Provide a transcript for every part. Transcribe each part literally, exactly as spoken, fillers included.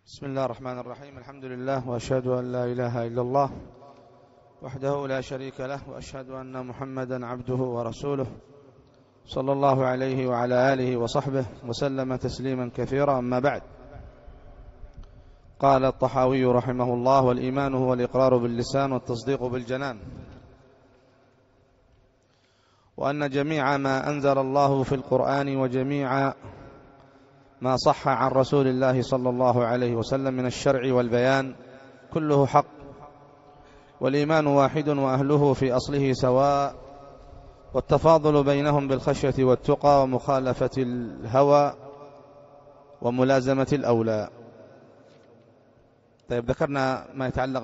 بسم الله الرحمن الرحيم. الحمد لله وأشهد أن لا إله إلا الله وحده لا شريك له، وأشهد أن محمدا عبده ورسوله صلى الله عليه وعلى آله وصحبه وسلم تسليما كثيرا. أما بعد، قال الطحاوي رحمه الله: والإيمان هو الإقرار باللسان والتصديق بالجنان، وأن جميع ما أنزل الله في القرآن وجميع ما صح عن رسول الله صلى الله عليه وسلم من الشرع والبيان كله حق، والإيمان واحد وأهله في أصله سواء، والتفاضل بينهم بالخشية والتقى ومخالفة الهوى وملازمة الأولى. طيب، ذكرنا ما يتعلق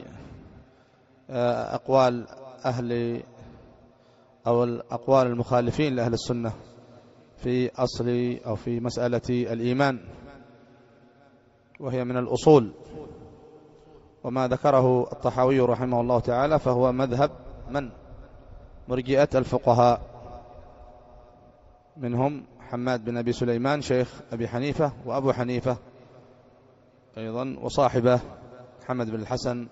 بأقوال أهل أو الأقوال المخالفين لأهل السنة في أصل أو في مسألة الإيمان، وهي من الأصول. وما ذكره الطحاوي رحمه الله تعالى فهو مذهب من؟ مرجئة الفقهاء، منهم حماد بن أبي سليمان شيخ أبي حنيفة، وأبو حنيفة أيضا، وصاحبه محمد بن الحسن،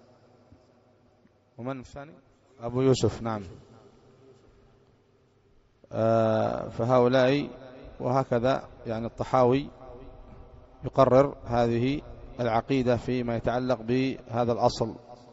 ومن الثاني؟ أبو يوسف. نعم. آه فهؤلاء وهكذا، يعني الطحاوي يقرر هذه العقيدة فيما يتعلق بهذا الأصل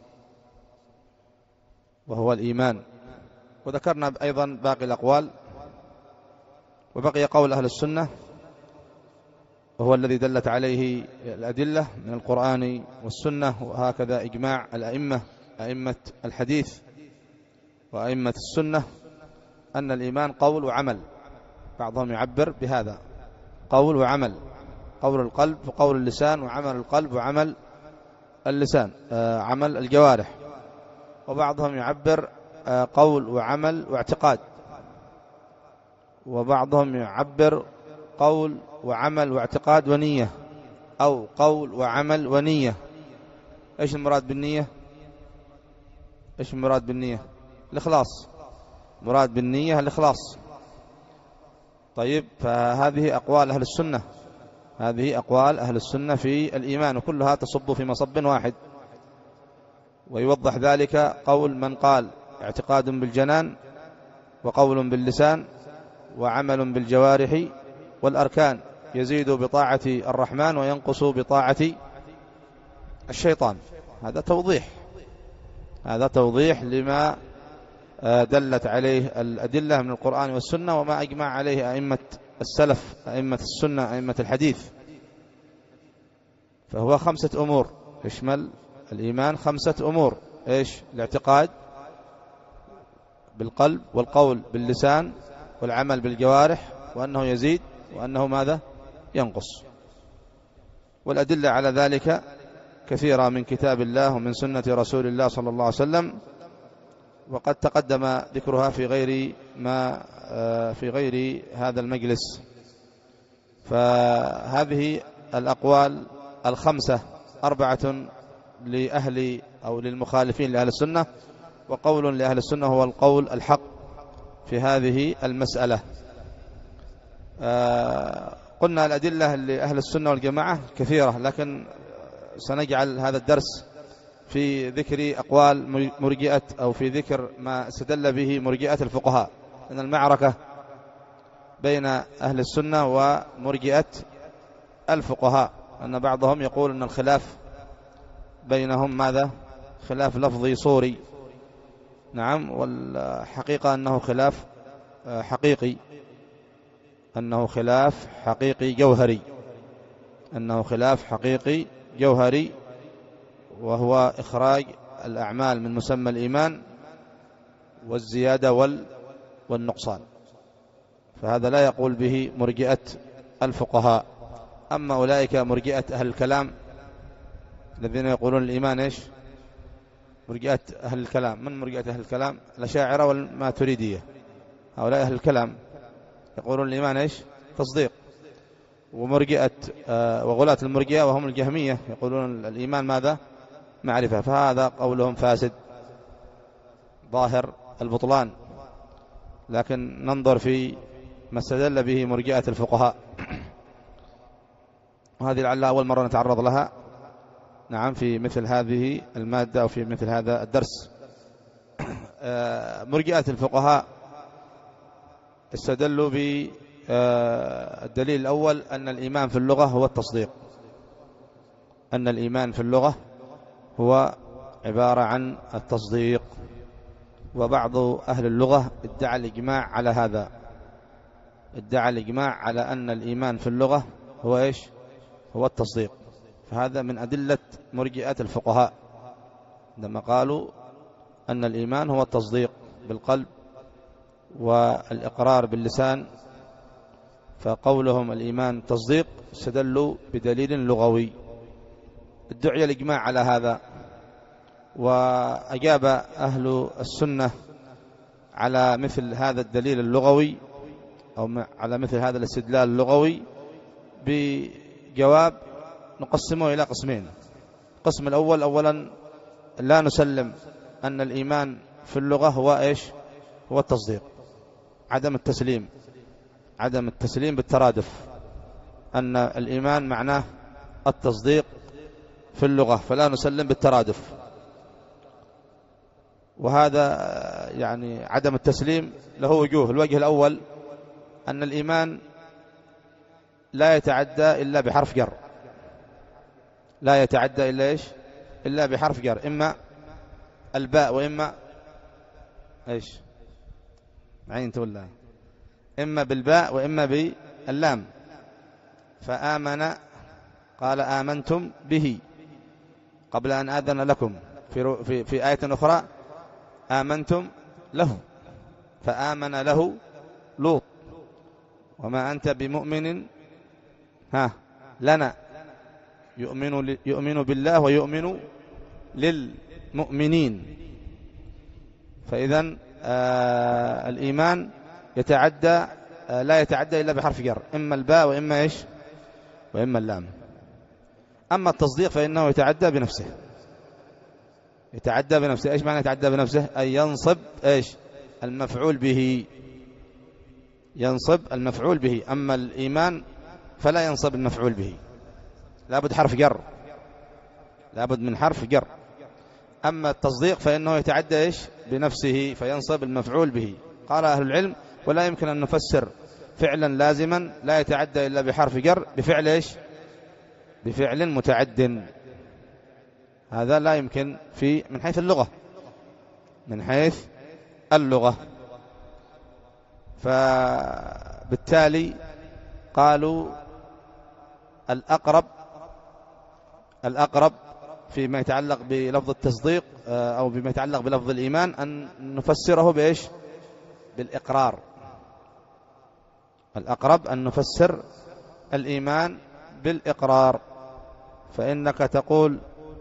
وهو الإيمان. وذكرنا أيضا باقي الأقوال، وبقي قول أهل السنة وهو الذي دلت عليه الأدلة من القرآن والسنة، وهكذا إجماع الأئمة، أئمة الحديث وأئمة السنة، أن الإيمان قول وعمل. بعضهم يعبر بهذا: قول وعمل، قول القلب وقول اللسان، وعمل القلب وعمل اللسان، آه عمل الجوارح. وبعضهم يعبر آه قول وعمل واعتقاد، وبعضهم يعبر قول وعمل واعتقاد ونية، أو قول وعمل ونية. إيش المراد بالنية؟ إيش المراد بالنية؟ الإخلاص. مراد بالنية الإخلاص. طيب، فهذه أقوال أهل السنة، هذه أقوال أهل السنة في الإيمان، وكلها تصب في مصب واحد. ويوضح ذلك قول من قال: اعتقاد بالجنان، وقول باللسان، وعمل بالجوارح والأركان، يزيد بطاعة الرحمن وينقص بطاعة الشيطان. هذا توضيح، هذا توضيح لما دلت عليه الأدلة من القرآن والسنة، وما أجمع عليه أئمة السلف، أئمة السنة، أئمة الحديث. فهو خمسة أمور، يشمل الإيمان خمسة أمور. إيش؟ الاعتقاد بالقلب، والقول باللسان، والعمل بالجوارح، وأنه يزيد، وأنه ماذا؟ ينقص. والأدلة على ذلك كثيرة من كتاب الله ومن سنة رسول الله صلى الله عليه وسلم، وقد تقدم ذكرها في غير ما في غير هذا المجلس. فهذه الأقوال الخمسة أربعة لأهل أو للمخالفين لأهل السنة، وقول لأهل السنة هو القول الحق في هذه المسألة. قلنا الأدلة لأهل السنة والجماعة كثيرة، لكن سنجعل هذا الدرس في ذكر أقوال مرجئة، أو في ذكر ما استدل به مرجئة الفقهاء. أن المعركة بين أهل السنة ومرجئة الفقهاء، أن بعضهم يقول أن الخلاف بينهم ماذا؟ خلاف لفظي صوري. نعم، والحقيقة أنه خلاف حقيقي، أنه خلاف حقيقي جوهري، أنه خلاف حقيقي جوهري، وهو إخراج الأعمال من مسمى الإيمان والزيادة والنقصان. فهذا لا يقول به مرجئة الفقهاء. أما أولئك مرجئة أهل الكلام الذين يقولون الإيمان إيش؟ مرجئة أهل الكلام. من مرجئة أهل الكلام؟ الأشاعرة والماتريدية. هؤلاء أهل الكلام يقولون الإيمان إيش؟ تصديق. ومرجئة وغلاة المرجئة وهم الجهمية يقولون الإيمان ماذا؟ معرفة. فهذا قولهم فاسد ظاهر البطلان، لكن ننظر في ما استدل به مرجئة الفقهاء. وهذه لعلها أول مرة نتعرض لها نعم في مثل هذه المادة أو في مثل هذا الدرس. مرجئة الفقهاء استدلوا بالدليل الأول أن الإيمان في اللغة هو التصديق، أن الإيمان في اللغة هو عبارة عن التصديق. وبعض أهل اللغة ادعى الإجماع على هذا، ادعى الإجماع على أن الإيمان في اللغة هو إيش؟ هو التصديق. فهذا من أدلة مرجئة الفقهاء لما قالوا أن الإيمان هو التصديق بالقلب والإقرار باللسان، فقولهم الإيمان تصديق استدلوا بدليل لغوي. ادعي الإجماع على هذا، وأجاب أهل السنة على مثل هذا الدليل اللغوي أو على مثل هذا الاستدلال اللغوي بجواب نقسمه إلى قسمين. القسم الأول، أولا لا نسلم أن الإيمان في اللغة هو إيش؟ هو التصديق، عدم التسليم، عدم التسليم بالترادف، أن الإيمان معناه التصديق في اللغة، فلا نسلم بالترادف. وهذا يعني عدم التسليم له وجوه. الوجه الأول أن الإيمان لا يتعدى إلا بحرف جر، لا يتعدى إلا إيش؟ إلا بحرف جر، إما الباء وإما إيش؟ عين تولى، إما بالباء وإما باللام. فآمن قال آمنتم به قبل أن آذن لكم، في, في, في آية أخرى آمنتم له، فآمن له لوط وما أنت بمؤمن ها لنا، يؤمن, يؤمن بالله ويؤمن للمؤمنين. فإذن آه الإيمان يتعدى آه لا يتعدى إلا بحرف جر، إما الباء وإما إيش؟ وإما اللام. أما التصديق فإنه يتعدى بنفسه، يتعدى بنفسه. إيش معنى يتعدى بنفسه؟ أي ينصب إيش؟ المفعول به، ينصب المفعول به. أما الإيمان فلا ينصب المفعول به، لابد حرف جر، لابد من حرف جر. أما التصديق فإنه يتعدى إيش؟ بنفسه، فينصب المفعول به. قال أهل العلم ولا يمكن أن نفسر فعلا لازما لا يتعدى إلا بحرف جر بفعل إيش؟ بفعل متعد. هذا لا يمكن في من حيث اللغة، من حيث اللغة. فبالتالي قالوا الأقرب الأقرب فيما يتعلق بلفظ التصديق أو بما يتعلق بلفظ الإيمان أن نفسره بإيش؟ بالإقرار. الأقرب أن نفسر الإيمان بالإقرار، فإنك تقول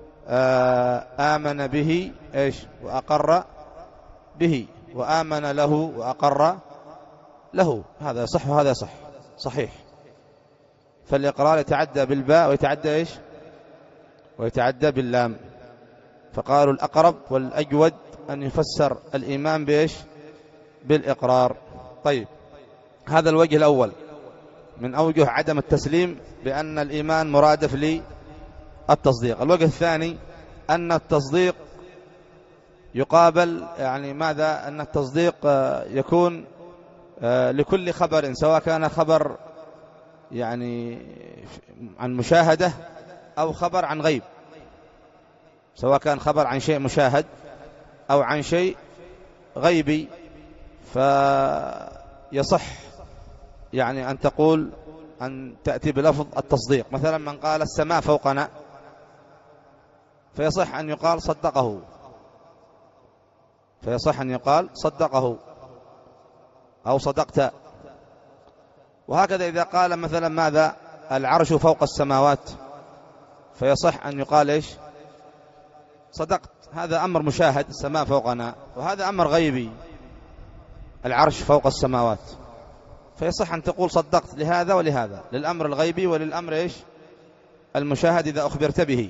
آمن به إيش؟ وأقر به، وآمن له وأقر له. هذا يصح وهذا يصح، صحيح. فالإقرار يتعدى بالباء ويتعدى إيش؟ ويتعدى باللام. فقالوا الأقرب والأجود أن يفسر الإيمان بإيش؟ بالإقرار. طيب، هذا الوجه الأول من أوجه عدم التسليم بأن الإيمان مرادف للتصديق. الوجه الثاني أن التصديق يقابل يعني ماذا؟ أن التصديق يكون لكل خبر، سواء كان خبر يعني عن مشاهدة أو خبر عن غيب، سواء كان خبر عن شيء مشاهد أو عن شيء غيبي. فيصح يعني أن تقول أن تأتي بلفظ التصديق. مثلا من قال السماء فوقنا، فيصح أن يقال صدقه، فيصح أن يقال صدقه أو صدقت. وهكذا إذا قال مثلا ماذا؟ العرش فوق السماوات، فيصح أن يقال إيش؟ صدقت. هذا أمر مشاهد، السماء فوقنا، وهذا أمر غيبي، العرش فوق السماوات، فيصح أن تقول صدقت لهذا ولهذا، للأمر الغيبي وللأمر إيش؟ المشاهد إذا أخبرت به.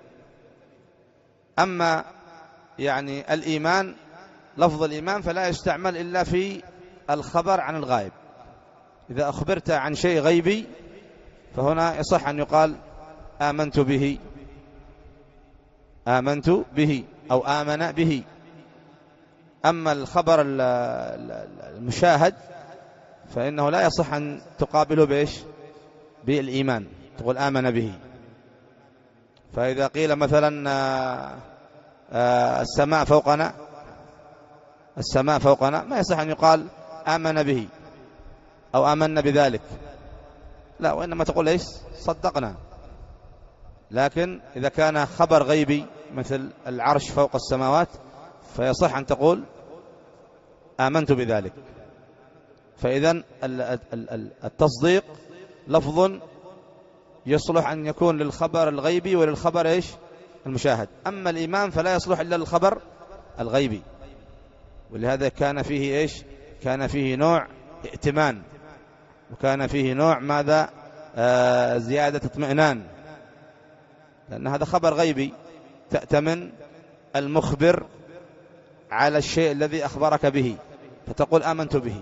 أما يعني الإيمان، لفظ الإيمان فلا يستعمل إلا في الخبر عن الغائب. إذا أخبرت عن شيء غيبي فهنا يصح أن يقال آمنت به، آمنت به أو آمن به. أما الخبر المشاهد فإنه لا يصح أن تقابله بإيش؟ بالإيمان، تقول آمن به. فإذا قيل مثلا السماء فوقنا، السماء فوقنا، ما يصح أن يقال آمن به أو آمنا بذلك، لا، وإنما تقول إيش؟ صدقنا. لكن إذا كان خبر غيبي مثل العرش فوق السماوات فيصح أن تقول آمنت بذلك. فإذن التصديق لفظ يصلح أن يكون للخبر الغيبي وللخبر إيش؟ المشاهد. أما الإيمان فلا يصلح إلا للخبر الغيبي، ولهذا كان فيه إيش؟ كان فيه نوع ائتمان، وكان فيه نوع ماذا؟ آه زيادة اطمئنان، لأن هذا خبر غيبي، تأتمن المخبر على الشيء الذي أخبرك به فتقول آمنت به.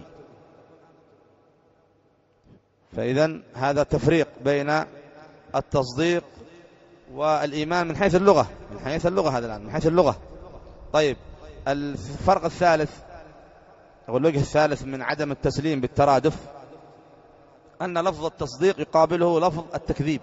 فإذن هذا تفريق بين التصديق والإيمان من حيث اللغة، من حيث اللغة هذا الآن من حيث اللغة. طيب الفرق الثالث أو الوجه الثالث من عدم التسليم بالترادف أن لفظ التصديق يقابله لفظ التكذيب.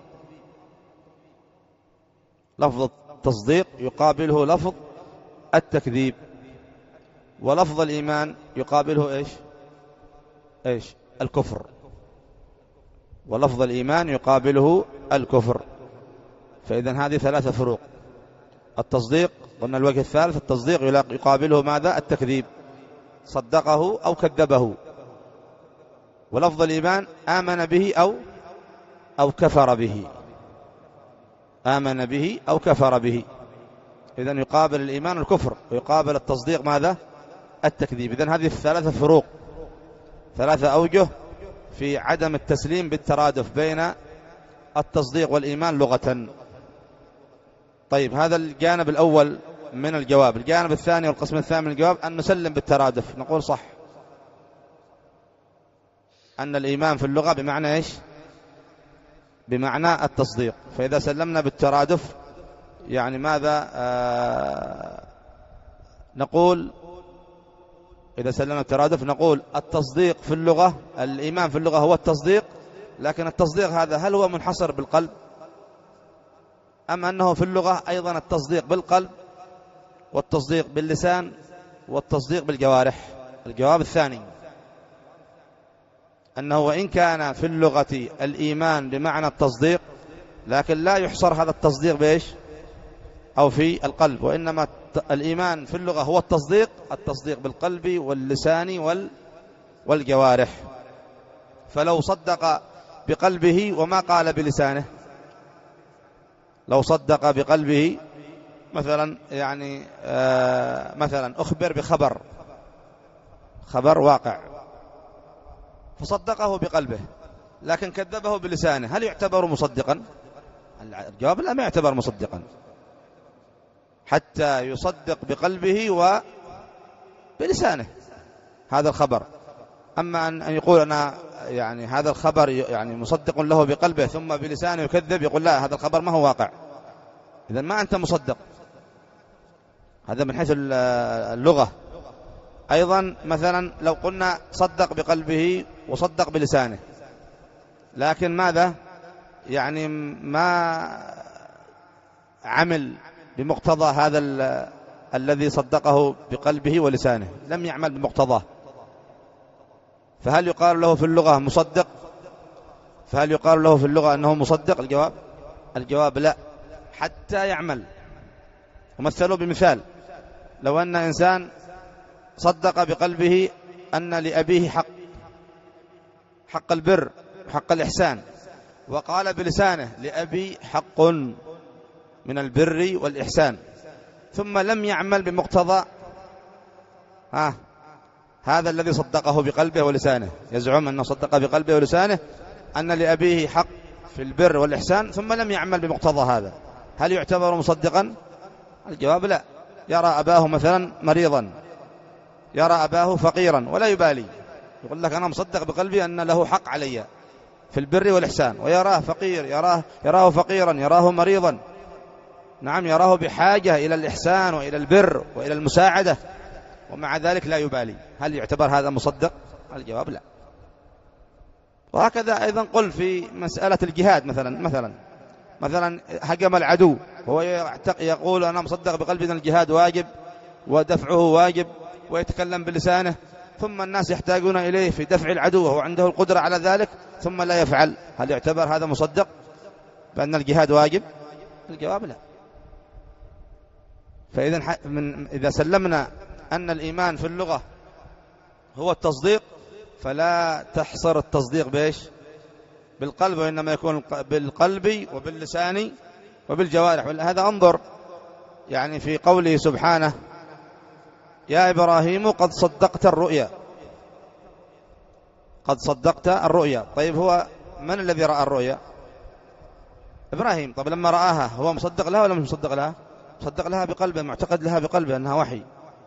لفظ التصديق يقابله لفظ التكذيب، ولفظ الإيمان يقابله إيش؟ إيش؟ الكفر. ولفظ الإيمان يقابله الكفر. فإذن هذه ثلاثة فروق. التصديق قلنا الوجه الثالث، التصديق يقابله ماذا؟ التكذيب، صدقه أو كذبه. ولفظ الإيمان آمن به أو أو كفر به، آمن به أو كفر به. إذن يقابل الإيمان الكفر، ويقابل التصديق ماذا؟ التكذيب. إذن هذه الثلاثة فروق، ثلاثة أوجه في عدم التسليم بالترادف بين التصديق والإيمان لغة. طيب هذا الجانب الأول من الجواب. الجانب الثاني والقسم الثاني من الجواب أن نسلم بالترادف، نقول صح أن الإيمان في اللغة بمعنى إيش؟ بمعنى التصديق. فإذا سلمنا بالترادف يعني ماذا آه نقول؟ إذا سلمنا بالترادف نقول التصديق في اللغة، الإيمان في اللغة هو التصديق، لكن التصديق هذا هل هو منحصر بالقلب أم أنه في اللغة أيضا التصديق بالقلب والتصديق باللسان والتصديق بالجوارح؟ الجواب الثاني، أنه وإن كان في اللغة الإيمان بمعنى التصديق، لكن لا يحصر هذا التصديق بإيش؟ أو في القلب، وإنما الإيمان في اللغة هو التصديق، التصديق بالقلب واللسان وال والجوارح. فلو صدق بقلبه وما قال بلسانه، لو صدق بقلبه مثلا يعني آه مثلا أخبر بخبر، خبر واقع، فصدقه بقلبه لكن كذبه بلسانه، هل يعتبر مصدقا؟ الجواب لا، ما يعتبر مصدقا حتى يصدق بقلبه وبلسانه هذا الخبر. أما أن يقول أنا يعني هذا الخبر يعني مصدق له بقلبه ثم بلسانه يكذب، يقول لا، هذا الخبر ما هو واقع، إذن ما أنت مصدق. هذا من حيث اللغة. أيضا مثلا لو قلنا صدق بقلبه وصدق بلسانه، لكن ماذا يعني ما عمل بمقتضى هذا الذي صدقه بقلبه ولسانه، لم يعمل بمقتضاه، فهل يقال له في اللغة مصدق؟ فهل يقال له في اللغة أنه مصدق؟ الجواب الجواب لا، حتى يعمل. ومثلوا بمثال، لو أن إنسان صدق بقلبه أن لأبيه حق، حق البر، حق الإحسان، وقال بلسانه لأبي حق من البر والإحسان، ثم لم يعمل بمقتضى ها هذا الذي صدقه بقلبه ولسانه، يزعم أنه صدق بقلبه ولسانه أن لأبيه حق في البر والإحسان ثم لم يعمل بمقتضى هذا، هل يعتبر مصدقا؟ الجواب لا. يرى أباه مثلا مريضا، يرى أباه فقيرا ولا يبالي، يقول لك أنا مصدق بقلبي أن له حق علي، في البر والإحسان، ويراه فقير، يراه يراه فقيرا، يراه مريضا، نعم، يراه بحاجة إلى الإحسان وإلى البر وإلى المساعدة، ومع ذلك لا يبالي. هل يعتبر هذا مصدق؟ الجواب لا. وهكذا أيضا قل في مسألة الجهاد مثلا مثلا مثلا هجم العدو وهو يقول أنا مصدق بقلبي أن الجهاد واجب ودفعه واجب ويتكلم بلسانه، ثم الناس يحتاجون إليه في دفع العدو وهو عنده القدرة على ذلك ثم لا يفعل، هل يعتبر هذا مصدق بأن الجهاد واجب؟ الجواب لا. فإذا من إذا سلمنا أن الإيمان في اللغة هو التصديق، فلا تحصر التصديق بإيش؟ بالقلب، وإنما يكون بالقلب وباللسان وبالجوارح. هذا انظر يعني في قوله سبحانه يا إبراهيم قد صدقت الرؤيا، قد صدقت الرؤيا. طيب هو من الذي رأى الرؤيا؟ إبراهيم. طب لما رآها هو مصدق لها ولا مش مصدق لها؟ مصدق لها بقلبه، معتقد لها بقلبه أنها وحي،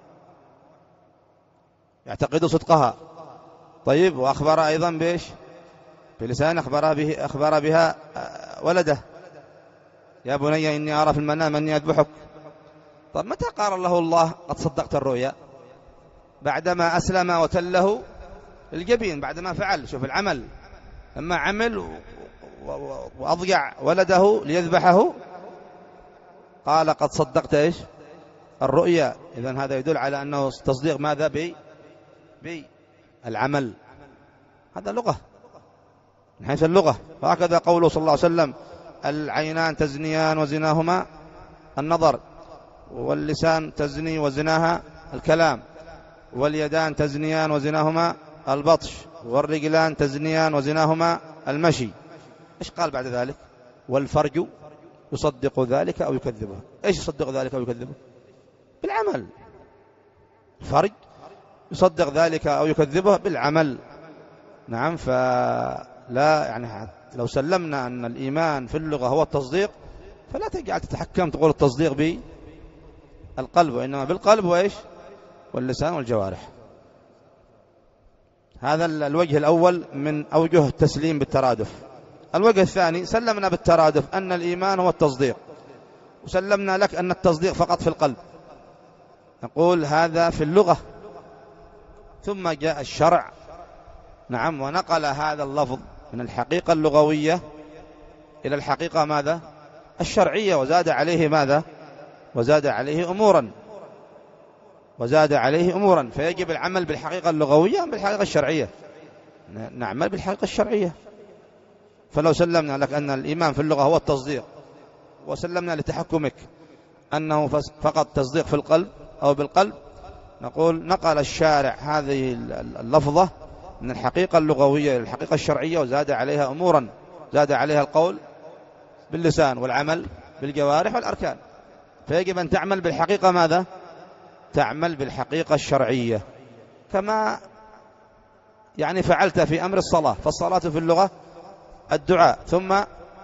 يعتقد صدقها. طيب وأخبر أيضا بإيش؟ بلسان أخبر به أخبر بها ولده يا بني إني أرى في المنام أني أذبحك. طب متى قال له الله قد صدقت الرؤيا؟ بعدما أسلم وتله الجبين، بعدما فعل. شوف العمل، لما عمل وأضجع ولده ليذبحه قال قد صدقت إيش؟ الرؤيا. إذن هذا يدل على أنه تصديق ماذا؟ بي بالعمل. هذا لغة من حيث اللغة. وهكذا قوله صلى الله عليه وسلم العينان تزنيان وزناهما النظر، واللسان تزني وزناها الكلام، واليدان تزنيان وزناهما البطش، والرجلان تزنيان وزناهما المشي. إيش قال بعد ذلك؟ والفرج يصدق ذلك أو يكذبه. إيش يصدق ذلك أو يكذبه؟ بالعمل. الفرج يصدق ذلك أو يكذبه بالعمل. نعم. فلا يعني لو سلمنا أن الإيمان في اللغة هو التصديق، فلا تجعل تتحكم تقول التصديق بالقلب، وإنما بالقلب وإيش؟ واللسان والجوارح. هذا الوجه الأول من أوجه التسليم بالترادف. الوجه الثاني سلمنا بالترادف أن الإيمان هو التصديق، وسلمنا لك أن التصديق فقط في القلب، نقول هذا في اللغة. ثم جاء الشرع، نعم، ونقل هذا اللفظ من الحقيقة اللغوية إلى الحقيقة ماذا؟ الشرعية، وزاد عليه ماذا؟ وزاد عليه أمورا وزاد عليه أمورا فيجب العمل بالحقيقة اللغوية بالحقيقة الشرعية. نعمل بالحقيقة الشرعية. فلو سلمنا لك أن الإيمان في اللغة هو التصديق، وسلمنا لتحكمك أنه فقط تصديق في القلب أو بالقلب، نقول نقل الشارع هذه اللفظة من الحقيقة اللغوية إلى الحقيقة الشرعية، وزاد عليها أمورا، زاد عليها القول باللسان والعمل بالجوارح والأركان. فيجب أن تعمل بالحقيقة ماذا؟ تعمل بالحقيقة الشرعية، كما يعني فعلت في أمر الصلاة. فالصلاة في اللغة الدعاء. ثم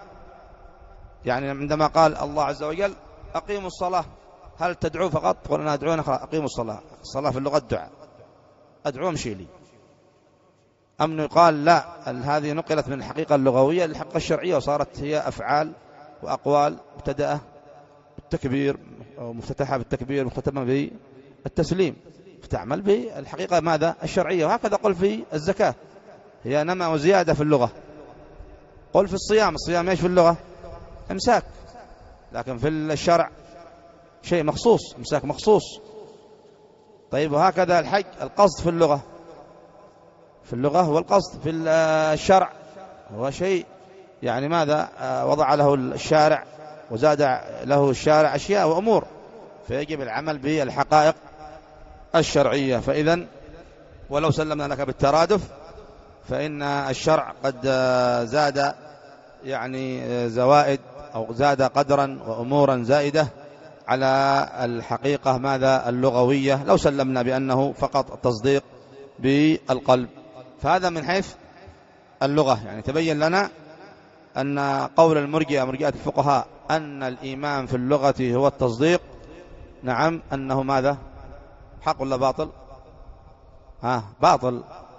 يعني عندما قال الله عز وجل أقيموا الصلاة، هل تدعو فقط؟ تقول أنا أدعو، أنا أقيموا الصلاة. الصلاة في اللغة الدعاء، أدعو امشي لي. أم يقال لا، هذه نقلت من الحقيقة اللغوية للحقيقة الشرعية، وصارت هي أفعال وأقوال مبتدأة بالتكبير أو مفتتحة بالتكبير مختتمة بالتسليم، فتعمل بالحقيقة ماذا؟ الشرعية. وهكذا قل في الزكاة، هي نمى وزيادة في اللغة. قل في الصيام، الصيام ايش في اللغة؟ امساك، لكن في الشرع شيء مخصوص، امساك مخصوص. طيب وهكذا الحج، القصد في اللغة، في اللغة هو القصد، في الشرع هو شيء يعني ماذا؟ وضع له الشارع وزاد له الشارع أشياء وأمور، فيجب العمل بالحقائق الشرعية. فإذن ولو سلمنا لك بالترادف فإن الشرع قد زاد يعني زوائد أو زاد قدرا وأمورا زائدة على الحقيقة ماذا؟ اللغوية، لو سلمنا بأنه فقط التصديق بالقلب. فهذا من حيث اللغة. يعني تبين لنا أن قول المرجئة، مرجئة الفقهاء، أن الإيمان في اللغة هو التصديق، نعم، أنه ماذا؟ حق ولا باطل؟ ها باطل.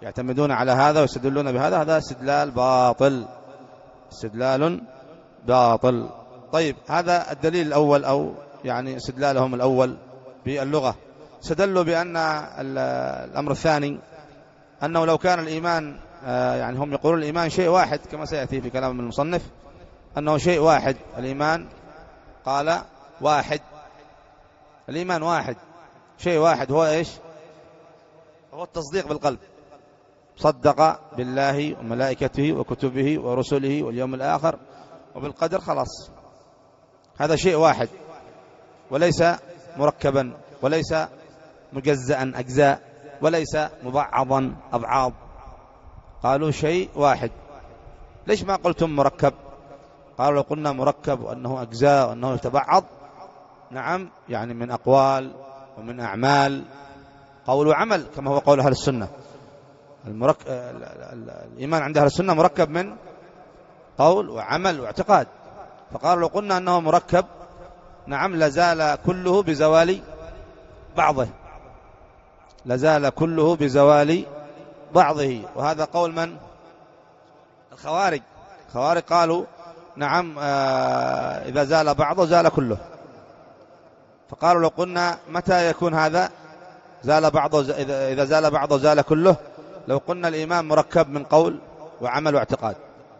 يعتمدون على هذا ويستدلون بهذا، هذا استدلال باطل، استدلال باطل. طيب هذا الدليل الأول، أو يعني استدلالهم الأول باللغة. استدلوا بأن الأمر الثاني أنه لو كان الإيمان، يعني هم يقولون الإيمان شيء واحد كما سيأتي في كلام المصنف، أنه شيء واحد. الإيمان قال واحد، الإيمان واحد، شيء واحد، هو إيش؟ هو التصديق بالقلب، صدق بالله وملائكته وكتبه ورسله واليوم الآخر وبالقدر، خلاص هذا شيء واحد، وليس مركبا، وليس مجزأ أجزاء، وليس مبعضا أبعاض، قالوا شيء واحد. ليش ما قلتم مركب؟ قالوا لو قلنا مركب وأنه أجزاء وأنه يتبعض، نعم، يعني من أقوال ومن أعمال، قول وعمل كما هو قول أهل السنة. المرك... الإيمان عند أهل السنة مركب من قول وعمل واعتقاد، فقالوا لو قلنا أنه مركب، نعم، لزال كله بزوال بعضه، لزال كله بزوال بعضه. وهذا قول من؟ الخوارج. الخوارج قالوا نعم، آه إذا زال بعضه زال كله. فقالوا لو قلنا متى يكون هذا زال بعضه، إذا زال بعضه زال كله، لو قلنا الإيمان مركب من قول وعمل واعتقاد،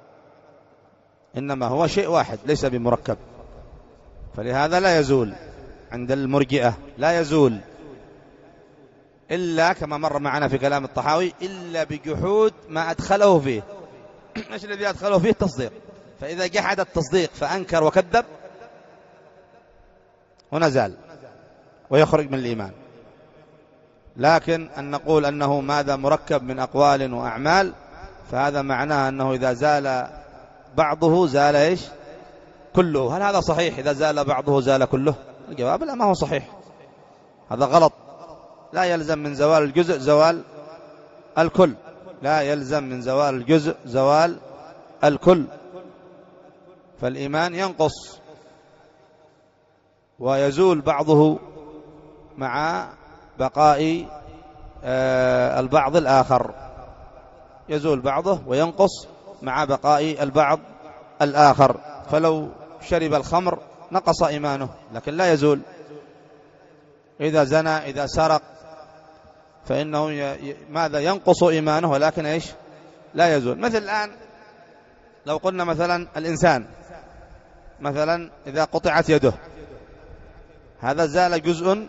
إنما هو شيء واحد ليس بمركب، فلهذا لا يزول عند المرجئة، لا يزول إلا كما مر معنا في كلام الطحاوي إلا بجحود ما أدخله فيه. إيش الذي أدخله فيه؟ التصديق. فإذا جحد التصديق فأنكر وكذب، هنا زال ويخرج من الإيمان. لكن أن نقول أنه ماذا مركب من أقوال وأعمال، فهذا معناه أنه إذا زال بعضه زال إيش؟ كله. هل هذا صحيح؟ إذا زال بعضه زال كله؟ الجواب لا، ما هو صحيح، هذا غلط. لا يلزم من زوال الجزء زوال الكل، لا يلزم من زوال الجزء زوال الكل. فالإيمان ينقص ويزول بعضه مع بقاء البعض الآخر، يزول بعضه وينقص مع بقاء البعض الآخر. فلو شرب الخمر نقص إيمانه لكن لا يزول. إذا زنى، إذا سرق، فإنه ماذا؟ ينقص إيمانه ولكن إيش؟ لا يزول. مثل الآن لو قلنا مثلا الإنسان مثلا إذا قطعت يده، هذا زال جزء،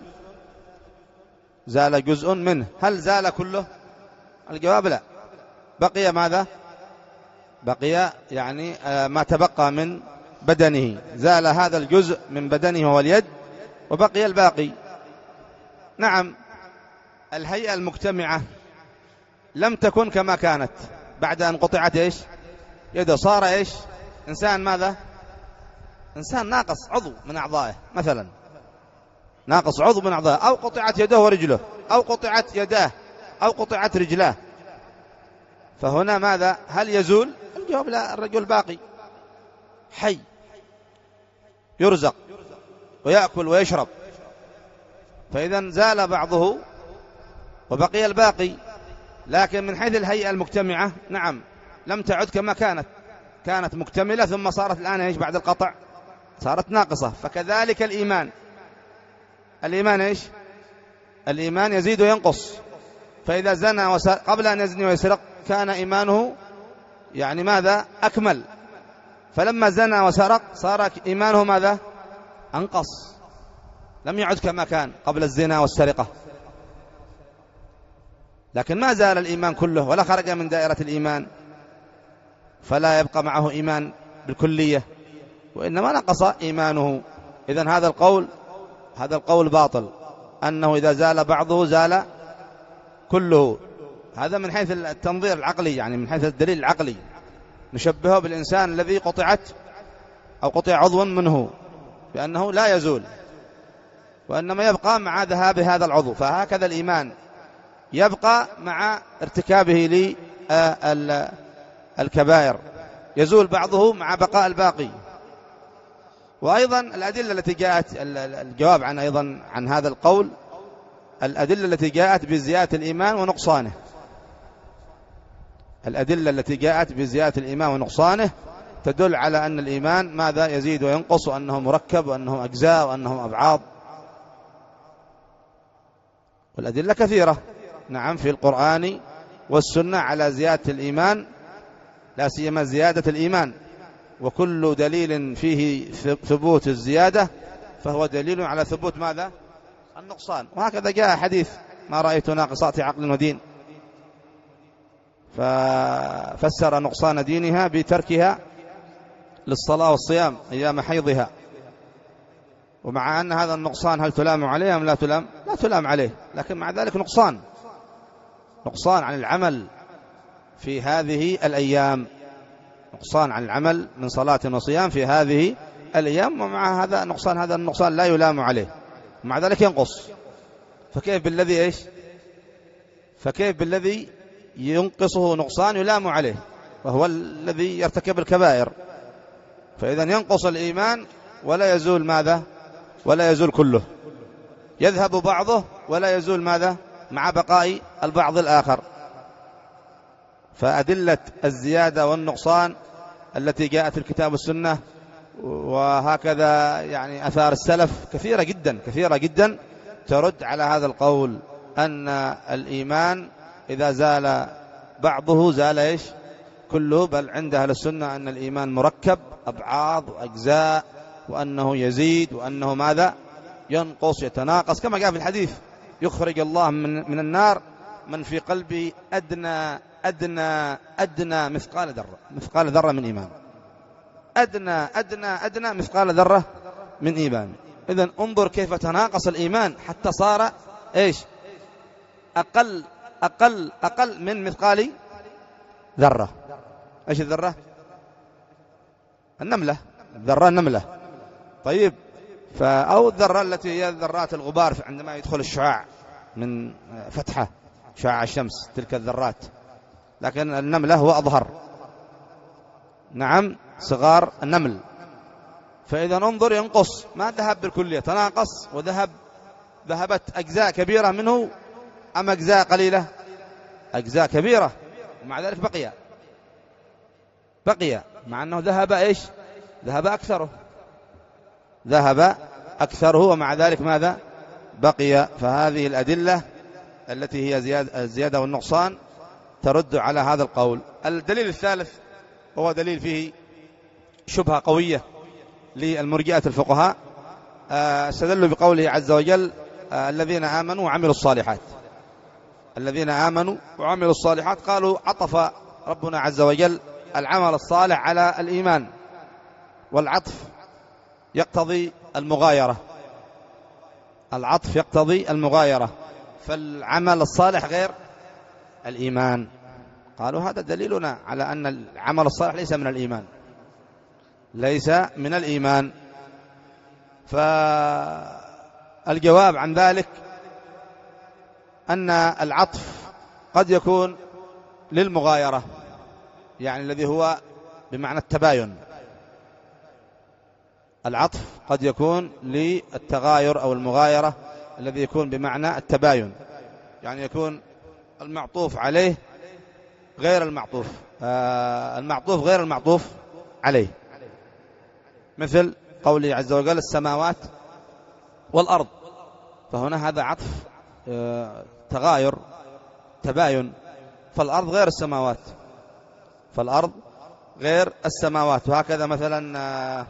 زال جزء منه، هل زال كله؟ الجواب لا، بقي ماذا؟ بقي يعني ما تبقى من بدنه، زال هذا الجزء من بدنه وهو اليد وبقي الباقي. نعم، الهيئة المجتمعة لم تكن كما كانت بعد أن قطعت إيش؟ يده، صار إيش؟ إنسان ماذا؟ إنسان ناقص عضو من أعضائه، مثلا ناقص عضو من أعضائه، أو قطعت يده ورجله، أو قطعت يداه، أو قطعت رجلاه، فهنا ماذا؟ هل يزول؟ الجواب لا، الرجل باقي حي، يرزق ويأكل ويشرب. فإذا زال بعضه وبقي الباقي، لكن من حيث الهيئة المجتمعة نعم لم تعد كما كانت، كانت مكتملة ثم صارت الآن إيش؟ بعد القطع صارت ناقصة. فكذلك الإيمان، الإيمان إيش؟ الإيمان يزيد وينقص. فإذا زنى وسرق قبل أن يزني ويسرق كان إيمانه يعني ماذا؟ أكمل، فلما زنى وسرق صار إيمانه ماذا؟ أنقص، لم يعد كما كان قبل الزنا والسرقة. لكن ما زال الإيمان كله ولا خرج من دائرة الإيمان، فلا يبقى معه إيمان بالكلية، وإنما نقص إيمانه. إذن هذا القول هذا القول باطل، أنه إذا زال بعضه زال كله. هذا من حيث التنظير العقلي، يعني من حيث الدليل العقلي، نشبهه بالإنسان الذي قطعت أو قطع عضو منه بأنه لا يزول، وإنما يبقى مع ذهاب هذا العضو. فهكذا الإيمان يبقى مع ارتكابه للكبائر، يزول بعضه مع بقاء الباقي. وأيضا الأدلة التي جاءت، الجواب عن أيضا عن هذا القول، الأدلة التي جاءت بزيادة الإيمان ونقصانه. الأدلة التي جاءت بزيادة الإيمان ونقصانه تدل على أن الإيمان ماذا يزيد وينقص، وأنه مركب، وأنه أجزاء، وأنه أبعاض. والأدلة كثيرة نعم في القرآن والسنة على زيادة الإيمان، لا سيما زيادة الإيمان، وكل دليل فيه ثبوت الزيادة فهو دليل على ثبوت ماذا؟ النقصان. وهكذا جاء حديث ما رأيت ناقصات عقل ودين، ففسر نقصان دينها بتركها للصلاة والصيام أيام حيضها. ومع أن هذا النقصان هل تلام عليه أم لا تلام؟ لا تلام عليه، لكن مع ذلك نقصان نقصان عن العمل في هذه الأيام، نقصان عن العمل من صلاة وصيام في هذه الأيام. ومع هذا نقصان هذا النقصان لا يلام عليه، مع ذلك ينقص. فكيف بالذي إيش فكيف بالذي ينقصه نقصان يلام عليه، وهو الذي يرتكب الكبائر؟ فإذا ينقص الإيمان ولا يزول ماذا؟ ولا يزول كله، يذهب بعضه ولا يزول ماذا؟ مع بقاء البعض الآخر. فأدلة الزيادة والنقصان التي جاءت في الكتاب والسنة وهكذا يعني أثار السلف كثيرة جدا كثيرة جدا ترد على هذا القول أن الإيمان إذا زال بعضه زال إيش؟ كله. بل عند أهل السنة أن الإيمان مركب أبعاض وأجزاء، وأنه يزيد وأنه ماذا؟ ينقص يتناقص، كما جاء في الحديث يخرج الله من, من النار من في قلبه أدنى أدنى أدنى مثقال ذرة مثقال ذرة من إيمان، أدنى أدنى أدنى مثقال ذرة من إيمان. إذن انظر كيف تناقص الإيمان حتى صار إيش؟ أقل أقل أقل من مثقال ذرة. إيش الذرة؟ النملة، الذرة النملة. طيب، أو الذرة التي هي ذرات الغبار عندما يدخل الشعاع من فتحة شعاع الشمس، تلك الذرات. لكن النملة هو أظهر، نعم صغار النمل. فإذا انظر ينقص، ما ذهب بالكلية، تناقص وذهب، ذهبت أجزاء كبيرة منه أم أجزاء قليلة؟ أجزاء كبيرة، ومع ذلك بقي بقي مع أنه ذهب إيش؟ ذهب أكثره ذهب أكثره ومع ذلك ماذا؟ بقي. فهذه الأدلة التي هي زيادة, الزيادة والنقصان ترد على هذا القول. الدليل الثالث هو دليل فيه شبهة قوية للمرجئة الفقهاء، استدلوا بقوله عز وجل الذين آمنوا وعملوا الصالحات. الذين آمنوا وعملوا الصالحات، قالوا عطف ربنا عز وجل العمل الصالح على الإيمان، والعطف يقتضي المغايرة العطف يقتضي المغايرة فالعمل الصالح غير الإيمان. قالوا هذا دليلنا على أن العمل الصالح ليس من الإيمان ليس من الإيمان. فالجواب عن ذلك أن العطف قد يكون للمغايرة، يعني الذي هو بمعنى التباين. العطف قد يكون للتغاير أو المغايرة الذي يكون بمعنى التباين، يعني يكون المعطوف عليه غير المعطوف آه المعطوف غير المعطوف عليه، مثل قوله عز وجل السماوات والأرض. فهنا هذا عطف آه تغاير تباين، فالأرض غير السماوات فالأرض غير السماوات. وهكذا مثلا آه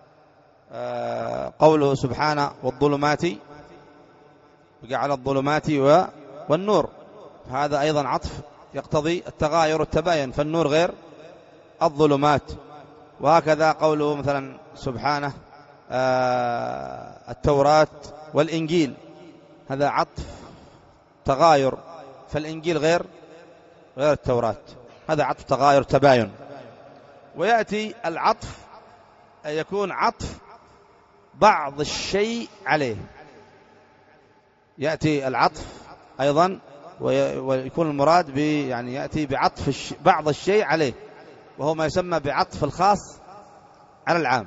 آه قوله سبحانه والظلمات وجعل الظلمات والنور، هذا أيضا عطف يقتضي التغاير والتباين، فالنور غير الظلمات. وهكذا قوله مثلا سبحانه آه التوراة والإنجيل، هذا عطف تغاير، فالإنجيل غير غير التوراة، هذا عطف تغاير تباين. ويأتي العطف يكون عطف بعض الشيء عليه، يأتي العطف أيضا ويكون المراد ب يعني يأتي بعطف بعض الشيء عليه، وهو ما يسمى بعطف الخاص على العام.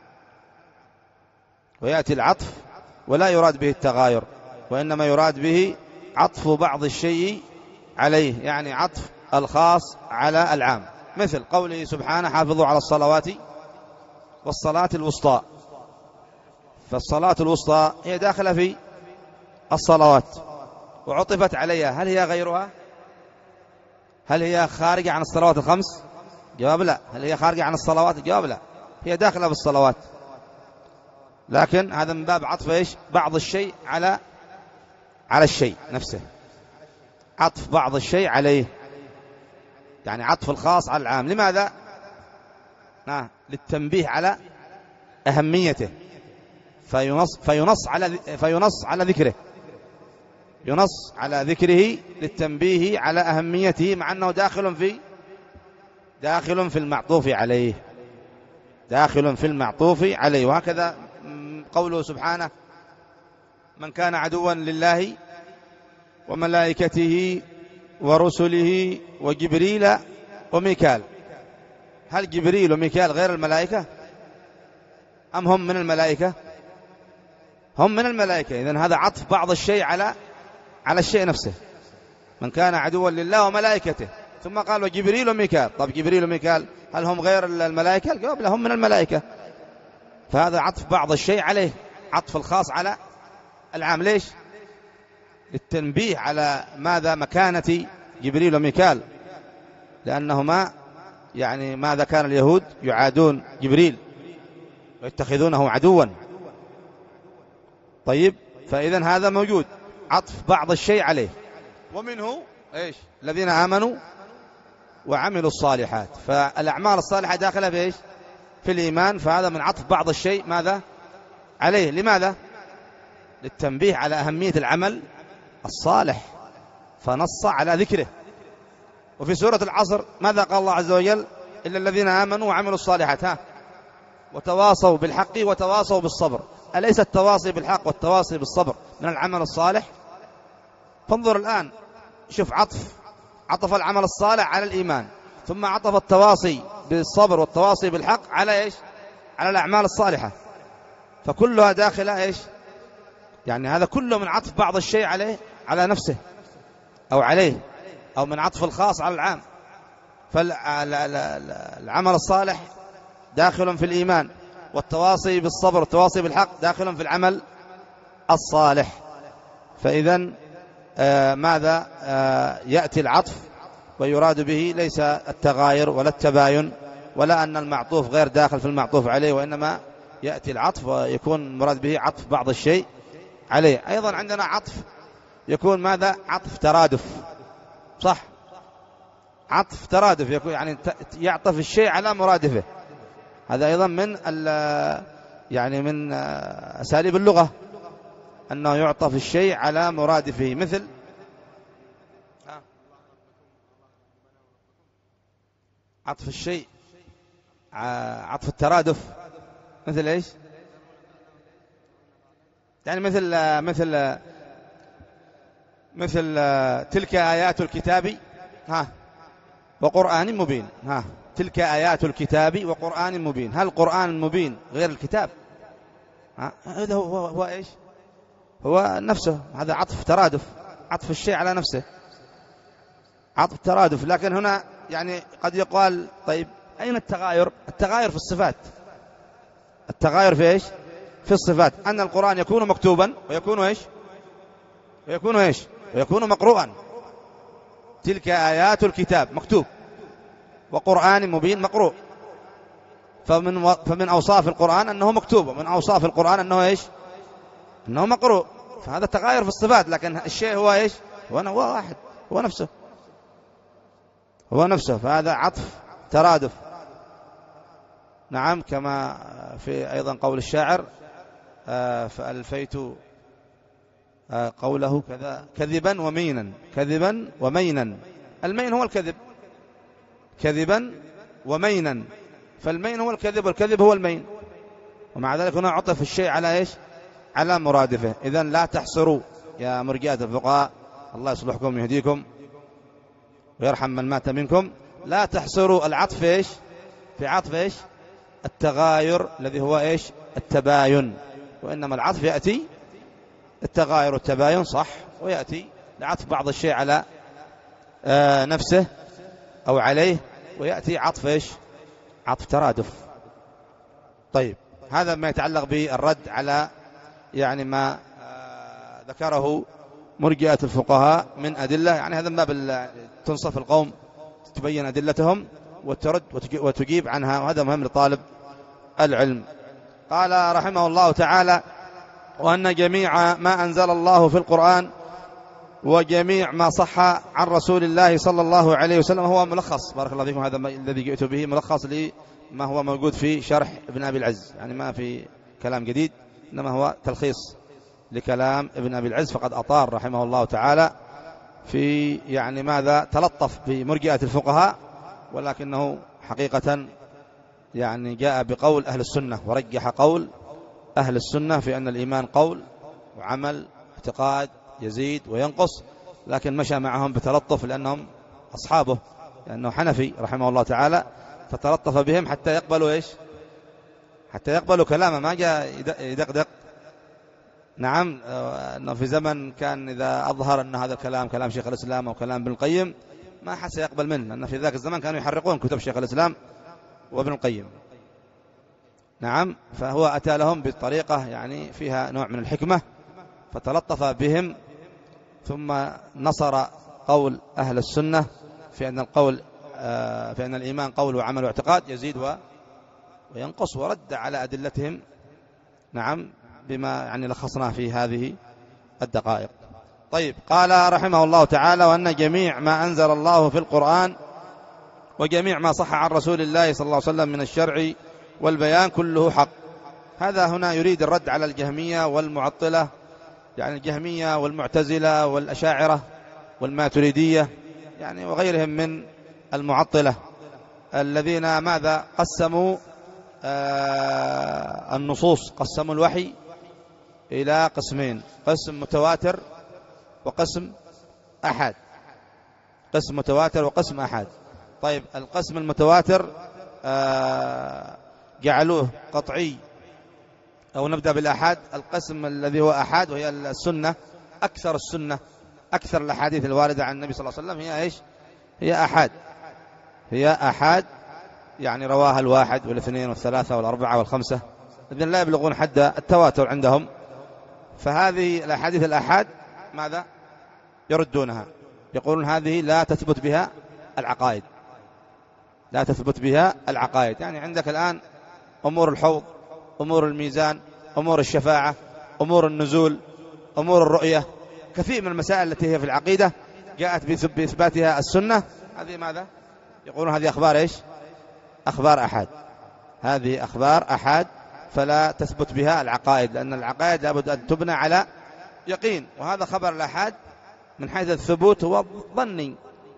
ويأتي العطف ولا يراد به التغاير، وإنما يراد به عطف بعض الشيء عليه، يعني عطف الخاص على العام، مثل قوله سبحانه حافظوا على الصلوات والصلاة الوسطى. فالصلاة الوسطى هي داخلة في الصلوات وعطفت عليها، هل هي غيرها؟ هل هي خارجة عن الصلوات الخمس؟ جواب لا. هل هي خارجة عن الصلوات؟ جواب لا، هي داخلة في الصلوات، لكن هذا من باب عطف إيش؟ بعض الشيء على على الشيء نفسه، عطف بعض الشيء عليه، يعني عطف الخاص على العام. لماذا؟ آه. للتنبيه على أهميته، فينص فينص على فينص على ذكره، ينص على ذكره للتنبيه على أهميته، مع أنه داخل في داخل في المعطوف عليه، داخل في المعطوف عليه. وهكذا قوله سبحانه من كان عدوا لله وملائكته ورسله وجبريل وميكال. هل جبريل وميكال غير الملائكة أم هم من الملائكة؟ هم من الملائكة. إذن هذا عطف بعض الشيء على على الشيء نفسه. من كان عدوا لله وملائكته، ثم قال وجبريل وميكال. طب جبريل وميكال هل هم غير الملائكة؟ الجواب لا، هم من الملائكة. فهذا عطف بعض الشيء عليه، عطف الخاص على العام. ليش؟ للتنبيه على ماذا؟ مكانة جبريل وميكال، لأنهما يعني ماذا كان اليهود يعادون جبريل ويتخذونه عدوا. طيب، فإذن هذا موجود عطف بعض الشيء عليه. ومنه إيش؟ الذين آمنوا وعملوا الصالحات. فالأعمال الصالحة داخلة في إيش؟ في الإيمان. فهذا من عطف بعض الشيء ماذا عليه. لماذا؟ للتنبيه على أهمية العمل الصالح، فنص على ذكره. وفي سورة العصر ماذا قال الله عز وجل؟ إلا الذين آمنوا وعملوا الصالحات ها وتواصوا بالحق وتواصوا بالصبر. أليس التواصي بالحق والتواصي بالصبر من العمل الصالح؟ فانظر الآن، شوف عطف عطف العمل الصالح على الإيمان، ثم عطف التواصي بالصبر والتواصي بالحق على إيش؟ على الأعمال الصالحة. فكلها داخلة إيش؟ يعني هذا كله من عطف بعض الشيء عليه على نفسه أو عليه، أو من عطف الخاص على العام. فالعمل الصالح داخل في الإيمان، والتواصي بالصبر والتواصي بالحق داخل في العمل الصالح. فإذن آه ماذا آه يأتي العطف ويراد به ليس التغاير ولا التباين ولا أن المعطوف غير داخل في المعطوف عليه، وإنما يأتي العطف ويكون مراد به عطف بعض الشيء عليه. أيضا عندنا عطف يكون ماذا؟ عطف ترادف، صح؟ عطف ترادف يكون يعني يعطف الشيء على مرادفه. هذا أيضا من يعني من أساليب اللغة، أنه يعطف الشيء على مرادفه. مثل عطف الشيء عطف الترادف، مثل إيش؟ يعني مثل مثل مثل تلك آيات الكتاب ها وقرآن مبين. ها تلك آيات الكتاب وقرآن مبين. هل القرآن مبين غير الكتاب؟ هذا هو, هو إيش؟ هو نفسه. هذا عطف ترادف، عطف الشيء على نفسه، عطف ترادف. لكن هنا يعني قد يقال طيب أين التغاير؟ التغاير في الصفات. التغاير في إيش؟ في الصفات. أن القرآن يكون مكتوبا ويكون إيش؟ ويكون إيش؟ ويكون مقروءا. تلك آيات الكتاب مكتوب، وقرآن مبين مقروء. فمن و... فمن أوصاف القرآن أنه مكتوب، ومن أوصاف القرآن أنه إيش؟ أنه مقروء. فهذا تغاير في الصفات، لكن الشيء هو إيش؟ هو, هو واحد، هو نفسه، هو نفسه. فهذا عطف ترادف. نعم، كما في أيضا قول الشاعر آه فألفيت آه قوله كذا كذبا ومينا، كذبا ومينا. المين هو الكذب، كذبا ومينا. فالمين هو الكذب والكذب هو المين، ومع ذلك هنا عطف الشيء على إيش؟ على مرادفه. إذن لا تحصروا يا مرجئات الفقهاء، الله يصلحكم ويهديكم ويرحم من مات منكم، لا تحصروا العطف إيش؟ في عطف إيش؟ التغاير الذي هو إيش؟ التباين. وإنما العطف يأتي التغاير والتباين صح، ويأتي لعطف بعض الشيء على آه نفسه أو عليه، ويأتي عطف إيش؟ عطف ترادف. طيب هذا ما يتعلق بالرد على يعني ما ذكره مرجئة الفقهاء من أدلة، يعني هذا ما تنصف القوم تبين أدلتهم وترد وتجيب عنها، وهذا مهم لطالب العلم. قال رحمه الله تعالى: وأن جميع ما أنزل الله في القرآن وجميع ما صح عن رسول الله صلى الله عليه وسلم هو ملخص، بارك الله فيكم، هذا الذي جئت به ملخص لما هو موجود في شرح ابن أبي العز، يعني ما في كلام جديد، إنما هو تلخيص لكلام ابن أبي العز، فقد أطار رحمه الله تعالى في يعني ماذا تلطف بمرجئة الفقهاء، ولكنه حقيقة يعني جاء بقول أهل السنة ورجح قول أهل السنة في أن الإيمان قول وعمل اعتقاد يزيد وينقص، لكن مشى معهم بتلطف لأنهم أصحابه، لأنه حنفي رحمه الله تعالى، فتلطف بهم حتى يقبلوا إيش؟ حتى يقبلوا كلامه، ما جاء يدقدق. نعم، أنه في زمن كان إذا أظهر أن هذا الكلام كلام شيخ الإسلام أو كلام ابن القيم ما حس يقبل منه، لأن في ذاك الزمن كانوا يحرقون كتب شيخ الإسلام وابن القيم. نعم، فهو أتى لهم بالطريقة يعني فيها نوع من الحكمة، فتلطف بهم، ثم نصر قول أهل السنة في أن القول في أن الإيمان قول وعمل واعتقاد يزيد وينقص، ورد على أدلتهم نعم بما يعني لخصناه في هذه الدقائق. طيب، قال رحمه الله تعالى: وأن جميع ما أنزل الله في القرآن وجميع ما صح عن رسول الله صلى الله عليه وسلم من الشرع والبيان كله حق. هذا هنا يريد الرد على الجهمية والمعطلة، يعني الجهمية والمعتزلة والأشاعرة والماتريدية يعني وغيرهم من المعطلة الذين ماذا قسموا آه النصوص، قسموا الوحي إلى قسمين: قسم متواتر وقسم أحد. قسم متواتر وقسم أحد. طيب، القسم المتواتر آه جعلوه قطعي، أو نبدأ بالأحد. القسم الذي هو أحد وهي السنة، أكثر السنة أكثر الأحاديث الواردة عن النبي صلى الله عليه وسلم هي إيش؟ هي أحد. هي أحد يعني رواها الواحد والاثنين والثلاثة والأربعة والخمسة، إذن لا يبلغون حد التواتر عندهم. فهذه الأحاديث الأحد ماذا يردونها؟ يقولون هذه لا تثبت بها العقائد، لا تثبت بها العقائد. يعني عندك الآن أمور الحوض، أمور الميزان، أمور الشفاعة، أمور النزول، أمور الرؤية، كثير من المسائل التي هي في العقيدة جاءت بإثباتها السنة، هذه ماذا يقولون؟ هذه أخبار إيش؟ أخبار أحد. هذه أخبار أحد، فلا تثبت بها العقائد، لأن العقائد لابد أن تبنى على يقين، وهذا خبر الأحد من حيث الثبوت هو ظني،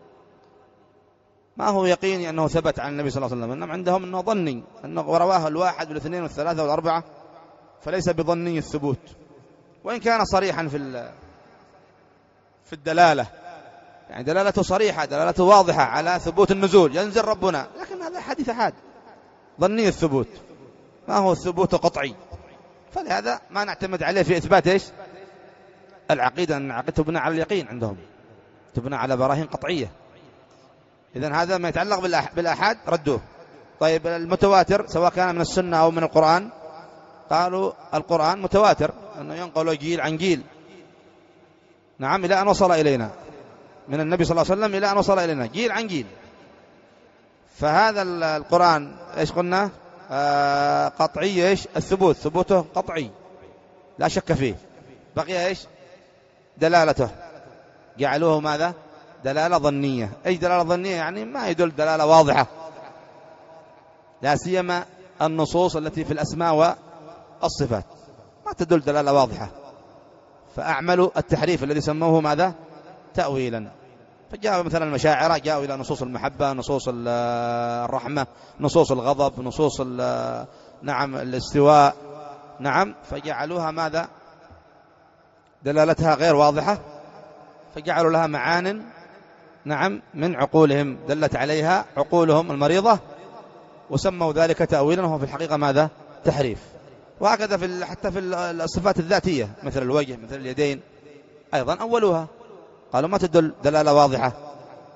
ما هو يقيني أنه ثبت عن النبي صلى الله عليه وسلم، إنما عندهم أنه ظني، أنه رواه الواحد والاثنين والثلاثة والأربعة، فليس بظني الثبوت، وإن كان صريحا في في الدلالة، يعني دلالته صريحة، دلالته واضحة على ثبوت النزول، ينزل ربنا، لكن هذا حديث أحد ظني الثبوت، ما هو الثبوت قطعي، فلهذا ما نعتمد عليه في إثبات إيش؟ العقيدة، أن العقيدة تبنى على اليقين، عندهم تبنى على براهين قطعية. إذن هذا ما يتعلق بالأحد ردوه. طيب، المتواتر سواء كان من السنة أو من القرآن، قالوا القرآن متواتر، أنه ينقل جيل عن جيل، نعم، إلى أن وصل إلينا من النبي صلى الله عليه وسلم إلى أن وصل إلينا جيل عن جيل. فهذا القرآن إيش قلنا؟ آه قطعي، إيش الثبوت؟ ثبوته قطعي لا شك فيه. بقي إيش؟ دلالته، جعلوه ماذا؟ دلالة ظنية. أي دلالة ظنية؟ يعني ما يدل دلالة واضحة، لا سيما النصوص التي في الأسماء والصفات ما تدل دلالة واضحة، فأعملوا التحريف الذي سموه ماذا؟ تأويلا. فجاءوا مثلا المشاعرة جاءوا إلى نصوص المحبة، نصوص الرحمة، نصوص الغضب، نصوص نعم الاستواء، نعم، فجعلوها ماذا؟ دلالتها غير واضحة، فجعلوا لها معان نعم من عقولهم دلت عليها عقولهم المريضة، وسموا ذلك تأويلا، وهو في الحقيقة ماذا؟ تحريف. وهكذا في حتى في الصفات الذاتية مثل الوجه مثل اليدين أيضا أولوها، قالوا ما تدل دلالة واضحة،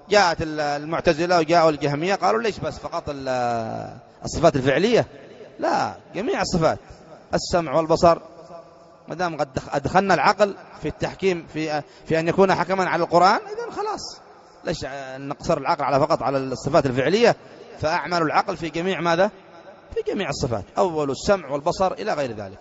جاءت المعتزلة وجاءوا الجهمية قالوا ليش بس فقط الصفات الفعلية؟ لا، جميع الصفات، السمع والبصر، ما دام قد أدخلنا العقل في التحكيم في في أن يكون حكما على القرآن، إذن خلاص ليش نقصر العقل على فقط على الصفات الفعلية؟ فأعمل العقل في جميع ماذا؟ في جميع الصفات، أول السمع والبصر إلى غير ذلك.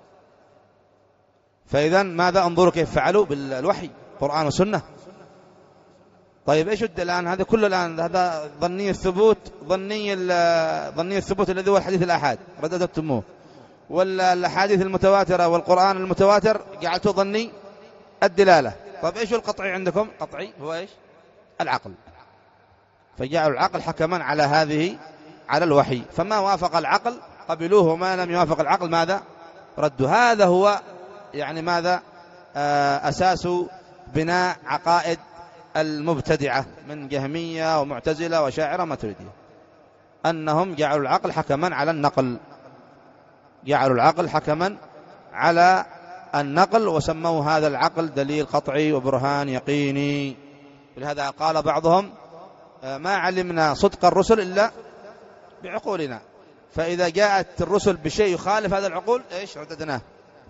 فإذا ماذا؟ انظروا كيف فعلوا بالوحي، قرآن وسنة. طيب إيش الآن؟ هذا كله الآن هذا ظني الثبوت، ظني ظني الثبوت الذي هو الحديث الآحاد رددتموه، والأحاديث المتواترة والقرآن المتواتر جعلته ظني الدلالة. طيب إيش القطعي عندكم؟ قطعي هو إيش؟ العقل. فجعلوا العقل حكما على هذه على الوحي، فما وافق العقل قبلوه وما لم يوافق العقل ماذا؟ ردوا. هذا هو يعني ماذا؟ آه أساس بناء عقائد المبتدعة من جهمية ومعتزلة وشاعرة ماتريدية، أنهم جعلوا العقل حكما على النقل، جعلوا العقل حكما على النقل وسموا هذا العقل دليل قطعي وبرهان يقيني. ولهذا قال بعضهم ما علمنا صدق الرسل إلا بعقولنا، فإذا جاءت الرسل بشيء يخالف هذا العقول إيش؟ رددناه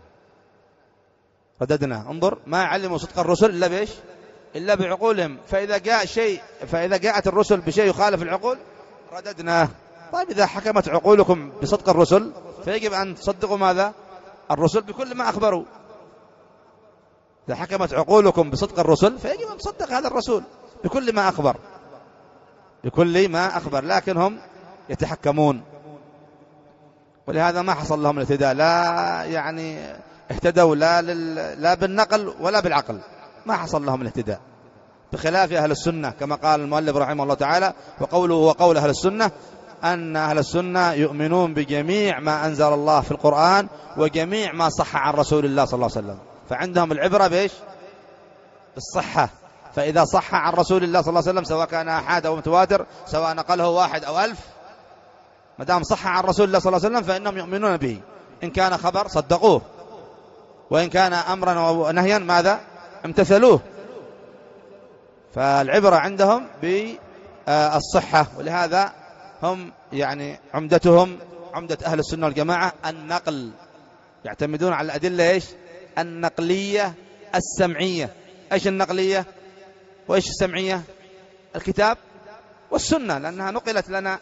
رددناه انظر، ما علموا صدق الرسل إلا بإيش؟ إلا بعقولهم. فإذا جاء شيء فإذا جاءت الرسل بشيء يخالف العقول رددناه. طيب إذا حكمت عقولكم بصدق الرسل فيجب أن تصدقوا ماذا؟ الرسل بكل ما أخبروا. إذا حكمت عقولكم بصدق الرسل فيجب أن تصدق هذا الرسول بكل ما أخبر، بكل ما أخبر. لكن هم يتحكمون، ولهذا ما حصل لهم الاهتداء، لا يعني اهتدوا لا, لل... لا بالنقل ولا بالعقل، ما حصل لهم الاهتداء، بخلاف أهل السنة كما قال المؤلف رحمه الله تعالى. وقوله وقول أهل السنة أن أهل السنة يؤمنون بجميع ما أنزل الله في القرآن وجميع ما صح عن رسول الله صلى الله عليه وسلم، فعندهم العبرة بإيش؟ بالصحة. فإذا صح عن رسول الله صلى الله عليه وسلم سواء كان أحاد أو متواتر، سواء نقله واحد أو ألف، ما دام صح عن رسول الله صلى الله عليه وسلم فإنهم يؤمنون به. إن كان خبر صدقوه، وإن كان أمرا ونهيا ماذا؟ امتثلوه. فالعبرة عندهم بالصحة، ولهذا هم يعني عمدتهم عمدة أهل السنة والجماعة النقل، يعتمدون على الأدلة إيش؟ النقلية السمعية. إيش النقلية وإيش السمعية؟ الكتاب والسنة، لأنها نقلت لنا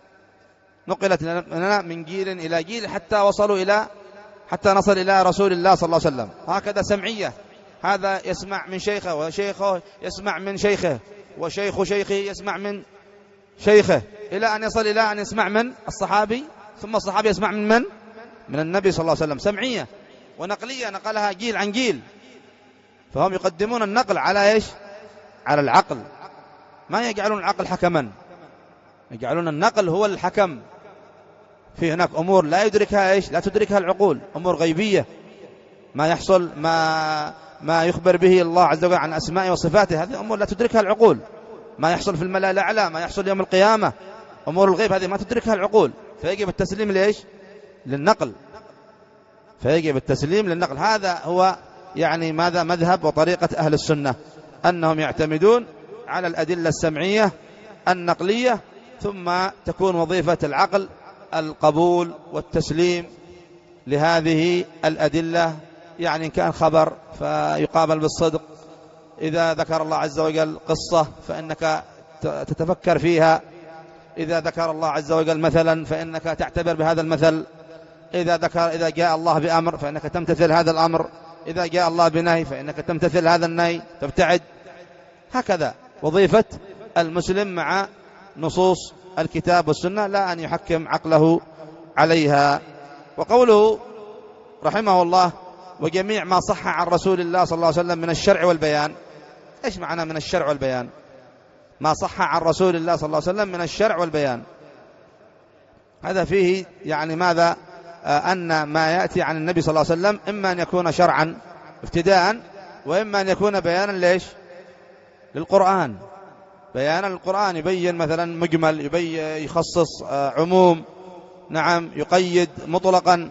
نقلت لنا من جيل إلى جيل حتى وصلوا إلى حتى نصل إلى رسول الله صلى الله عليه وسلم. هكذا سمعية، هذا يسمع من شيخه وشيخه يسمع من شيخه وشيخ شيخه يسمع من شيخه إلى أن يصل إلى أن يسمع من الصحابي، ثم الصحابي يسمع من من؟ من النبي صلى الله عليه وسلم. سمعية. ونقلية نقلها جيل عن جيل. فهم يقدمون النقل على إيش؟ على العقل، ما يجعلون العقل حكما، يجعلون النقل هو الحكم. في هناك أمور لا يدركها إيش؟ لا تدركها العقول، أمور غيبية، ما يحصل ما ما يخبر به الله عز وجل عن أسمائه وصفاته، هذه أمور لا تدركها العقول. ما يحصل في الملأ الأعلى، ما يحصل يوم القيامة، أمور الغيب هذه ما تدركها العقول. فيجب التسليم لإيش؟ للنقل. فيجب التسليم للنقل. هذا هو يعني ماذا؟ مذهب وطريقة أهل السنة، أنهم يعتمدون على الأدلة السمعية النقلية، ثم تكون وظيفة العقل القبول والتسليم لهذه الأدلة. يعني إن كان خبر فيقابل بالصدق، إذا ذكر الله عز وجل قصة فإنك تتفكر فيها، إذا ذكر الله عز وجل مثلا فإنك تعتبر بهذا المثل، إذا ذكر إذا جاء الله بأمر فإنك تمتثل هذا الأمر، إذا جاء الله بنهي فإنك تمتثل هذا النهي، تبتعد. هكذا وظيفة المسلم مع نصوص الكتاب والسنة، لا أن يحكم عقله عليها. وقوله رحمه الله وجميع ما صح عن رسول الله صلى الله عليه وسلم من الشرع والبيان. إيش معنى من الشرع والبيان؟ ما صح عن رسول الله صلى الله عليه وسلم من الشرع والبيان، هذا فيه يعني ماذا؟ آه أن ما يأتي عن النبي صلى الله عليه وسلم إما أن يكون شرعا ابتداء، وإما أن يكون بيانا ليش؟ للقرآن، بيانا للقرآن، يبين مثلا مجمل، يبين يخصص آه عموم، نعم يقيد مطلقا.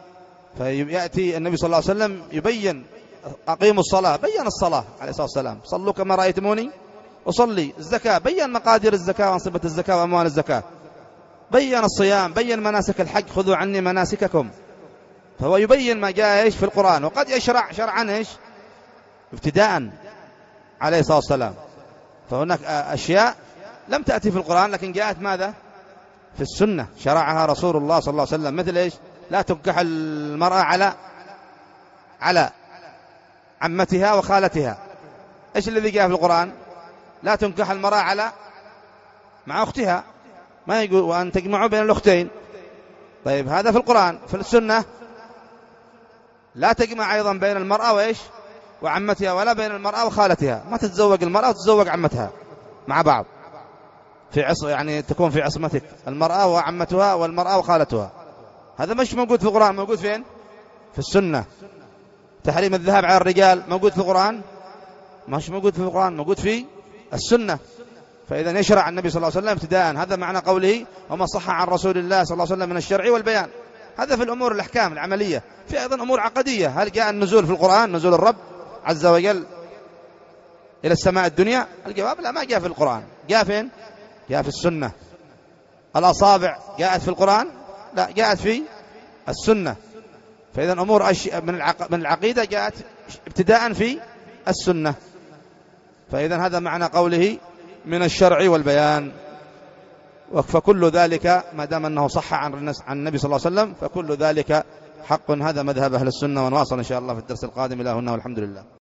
فيأتي النبي صلى الله عليه وسلم يبين أقيموا الصلاة، بيّن الصلاة عليه الصلاة والسلام، صلوا كما رأيتموني أصلي. الزكاة بين مقادير الزكاة وأنصبة الزكاة وأموال الزكاة، بين الصيام، بين مناسك الحج، خذوا عني مناسككم. فهو يبين ما جاء إيش في القرآن، وقد يشرع شرعا إيش ابتداء عليه الصلاة والسلام. فهناك أشياء لم تأتي في القرآن لكن جاءت ماذا في السنة، شرعها رسول الله صلى الله عليه وسلم. مثل إيش؟ لا تنكح المرأة على على عمتها وخالتها. إيش الذي جاء في القرآن؟ لا تنكح المرأة على مع أختها، ما يقول وأن تجمعوا بين الأختين. طيب هذا في القرآن. في السنة لا تجمع أيضا بين المرأة وإيش وعمتها، ولا بين المرأة وخالتها. ما تتزوج المرأة وتتزوج عمتها مع بعض في عص يعني تكون في عصمتك المرأة وعمتها والمرأة وخالتها. هذا مش موجود في القرآن. موجود فين؟ في السنة. تحريم الذهاب على الرجال موجود في القرآن؟ مش موجود في القرآن، موجود في السنة. فإذا يشرع النبي صلى الله عليه وسلم ابتداء. هذا معنى قوله وما صح عن رسول الله صلى الله عليه وسلم من الشرع والبيان. هذا في الأمور الأحكام العملية. في أيضا أمور عقدية. هل جاء النزول في القرآن، نزول الرب عز وجل إلى السماء الدنيا؟ الجواب لا، ما جاء في القرآن. جاء فين؟ جاء في السنة. الأصابع جاءت في القرآن؟ لا، جاءت في السنة. فإذا أمور من العقيدة جاءت ابتداء في السنة. فإذا هذا معنى قوله من الشرع والبيان. فكل ذلك ما دام أنه صح عن النبي صلى الله عليه وسلم فكل ذلك حق. هذا مذهب أهل السنة. ونواصل إن شاء الله في الدرس القادم. إلى هنا والحمد لله.